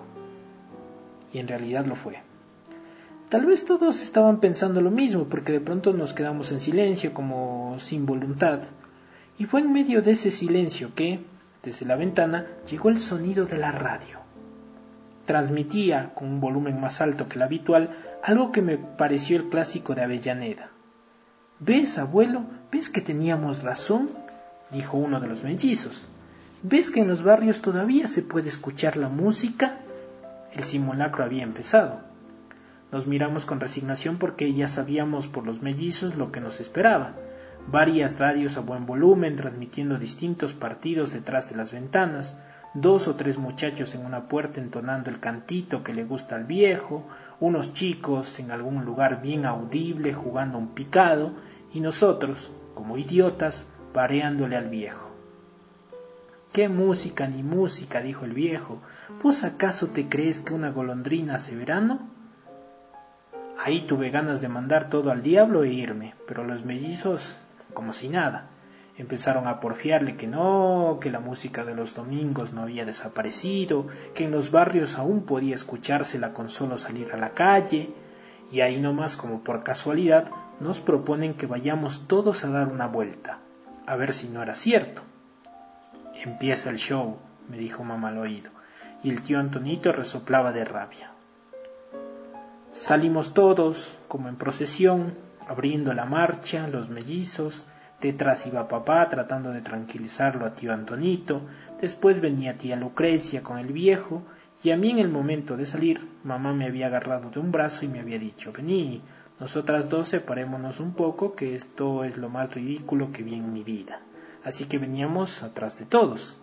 Y en realidad lo fue. Tal vez todos estaban pensando lo mismo, porque de pronto nos quedamos en silencio, como sin voluntad. Y fue en medio de ese silencio que, desde la ventana, llegó el sonido de la radio. Transmitía, con un volumen más alto que el habitual, algo que me pareció el clásico de Avellaneda. ¿Ves, abuelo? ¿Ves que teníamos razón?, dijo uno de los mellizos. ¿Ves que en los barrios todavía se puede escuchar la música? El simulacro había empezado. Nos miramos con resignación porque ya sabíamos por los mellizos lo que nos esperaba. Varias radios a buen volumen transmitiendo distintos partidos detrás de las ventanas, 2 o 3 muchachos en una puerta entonando el cantito que le gusta al viejo, unos chicos en algún lugar bien audible jugando un picado, y nosotros, como idiotas, pareándole al viejo. «¿Qué música ni música?», dijo el viejo. «¿Vos acaso te crees que una golondrina hace verano?». Ahí tuve ganas de mandar todo al diablo e irme, pero los mellizos, como si nada, empezaron a porfiarle que no, que la música de los domingos no había desaparecido, que en los barrios aún podía escuchársela con solo salir a la calle, y ahí nomás, como por casualidad, nos proponen que vayamos todos a dar una vuelta, a ver si no era cierto. «Empieza el show», me dijo mamá al oído, y el tío Antonito resoplaba de rabia. Salimos todos, como en procesión, abriendo la marcha, los mellizos. Detrás iba papá tratando de tranquilizarlo a tío Antonito, después venía tía Lucrecia con el viejo, y a mí en el momento de salir, mamá me había agarrado de un brazo y me había dicho: «Vení, nosotras dos separémonos un poco, que esto es lo más ridículo que vi en mi vida». Así que veníamos atrás de todos.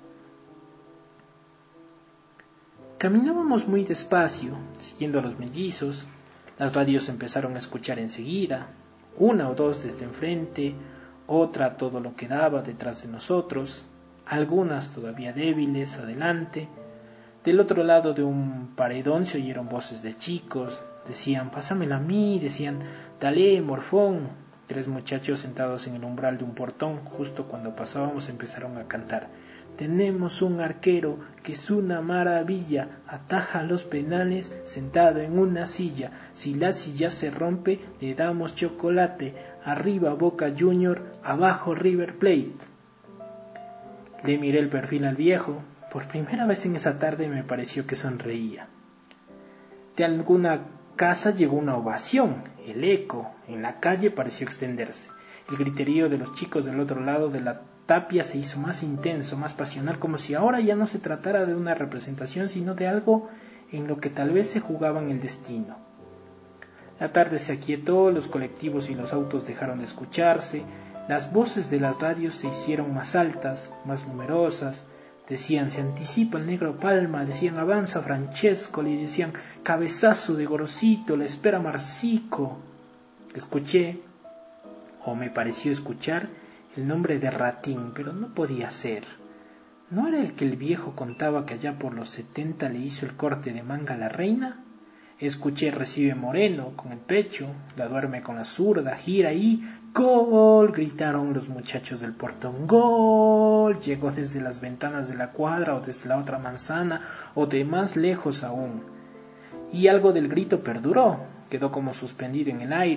Caminábamos muy despacio, siguiendo a los mellizos. Las radios empezaron a escuchar enseguida, 1 o 2 desde enfrente, otra a todo lo que daba detrás de nosotros, algunas todavía débiles adelante. Del otro lado de un paredón se oyeron voces de chicos, decían: «Pásamela a mí», decían: «Dale, morfón». 3 muchachos sentados en el umbral de un portón, justo cuando pasábamos, empezaron a cantar: «Tenemos un arquero que es una maravilla, ataja los penales sentado en una silla, si la silla se rompe le damos chocolate, arriba Boca Junior, abajo River Plate». Le miré el perfil al viejo. Por primera vez en esa tarde me pareció que sonreía. De alguna casa llegó una ovación, el eco en la calle pareció extenderse. El griterío de los chicos del otro lado de la tapia se hizo más intenso, más pasional, como si ahora ya no se tratara de una representación, sino de algo en lo que tal vez se jugaban el destino. La tarde se aquietó, los colectivos y los autos dejaron de escucharse, las voces de las radios se hicieron más altas, más numerosas. Decían: «Se anticipa el negro Palma», decían: «Avanza Francescoli», decían: «Cabezazo de Gorosito, la espera Marcico». Escuché, o me pareció escuchar, el nombre de Ratín, pero no podía ser. ¿No era el que el viejo contaba que allá por los 70 le hizo el corte de manga a la reina? Escuché: «Recibe Moreno», con el pecho, «La duerme con la zurda», «Gira» y «Gol», gritaron los muchachos del portón. «Gol», llegó desde las ventanas de la cuadra o desde la otra manzana o de más lejos aún. Y algo del grito perduró, quedó como suspendido en el aire.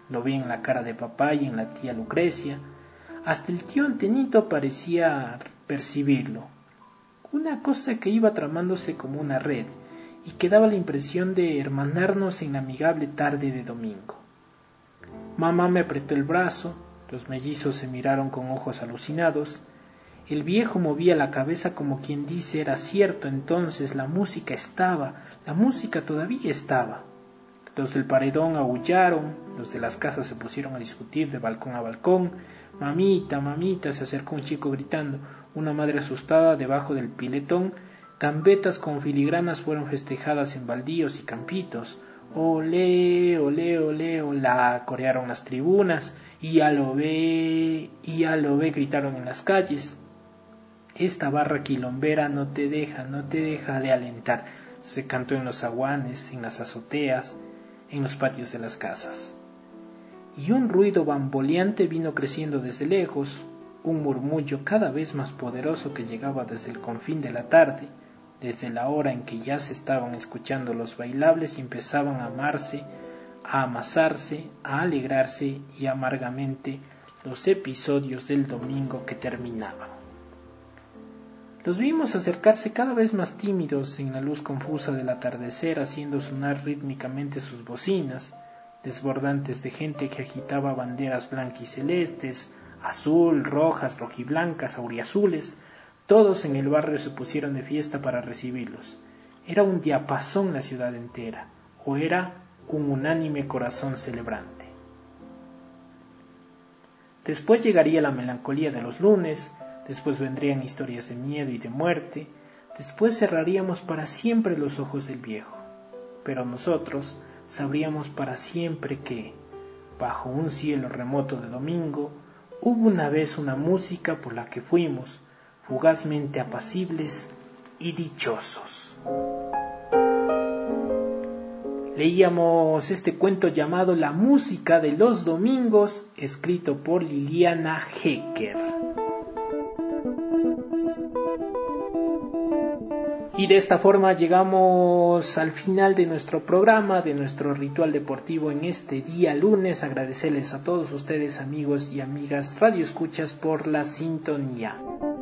Lo vi en la cara de papá y en la tía Lucrecia. Hasta el tío Antenito parecía percibirlo. Una cosa que iba tramándose como una red y que daba la impresión de hermanarnos en la amigable tarde de domingo. Mamá me apretó el brazo, los mellizos se miraron con ojos alucinados. El viejo movía la cabeza como quien dice era cierto, entonces la música todavía estaba. Los del paredón aullaron, los de las casas se pusieron a discutir de balcón a balcón. Mamita, mamita, se acercó un chico gritando, una madre asustada debajo del piletón. Gambetas con filigranas fueron festejadas en baldíos y campitos. Olé, olé, olé, olá, corearon las tribunas. Y ya lo ve, gritaron en las calles. Esta barra quilombera no te deja de alentar. Se cantó en los zaguanes, en las azoteas, en los patios de las casas. Y un ruido bamboleante vino creciendo desde lejos, un murmullo cada vez más poderoso que llegaba desde el confín de la tarde, desde la hora en que ya se estaban escuchando los bailables y empezaban a amarse, a amasarse, a alegrarse y amargamente los episodios del domingo que terminaban. Los vimos acercarse cada vez más tímidos en la luz confusa del atardecer, haciendo sonar rítmicamente sus bocinas, desbordantes de gente que agitaba banderas blanquicelestes, azul, rojas, rojiblancas, auriazules. Todos en el barrio se pusieron de fiesta para recibirlos. Era un diapasón la ciudad entera, o era un unánime corazón celebrante. Después llegaría la melancolía de los lunes, después vendrían historias de miedo y de muerte, después cerraríamos para siempre los ojos del viejo. Pero nosotros sabríamos para siempre que, bajo un cielo remoto de domingo, hubo una vez una música por la que fuimos, fugazmente apacibles y dichosos. Leíamos este cuento llamado La música de los domingos, escrito por Liliana Hecker. Y de esta forma llegamos al final de nuestro programa, de nuestro ritual deportivo en este día lunes. Agradecerles a todos ustedes, amigos y amigas radioescuchas, por la sintonía.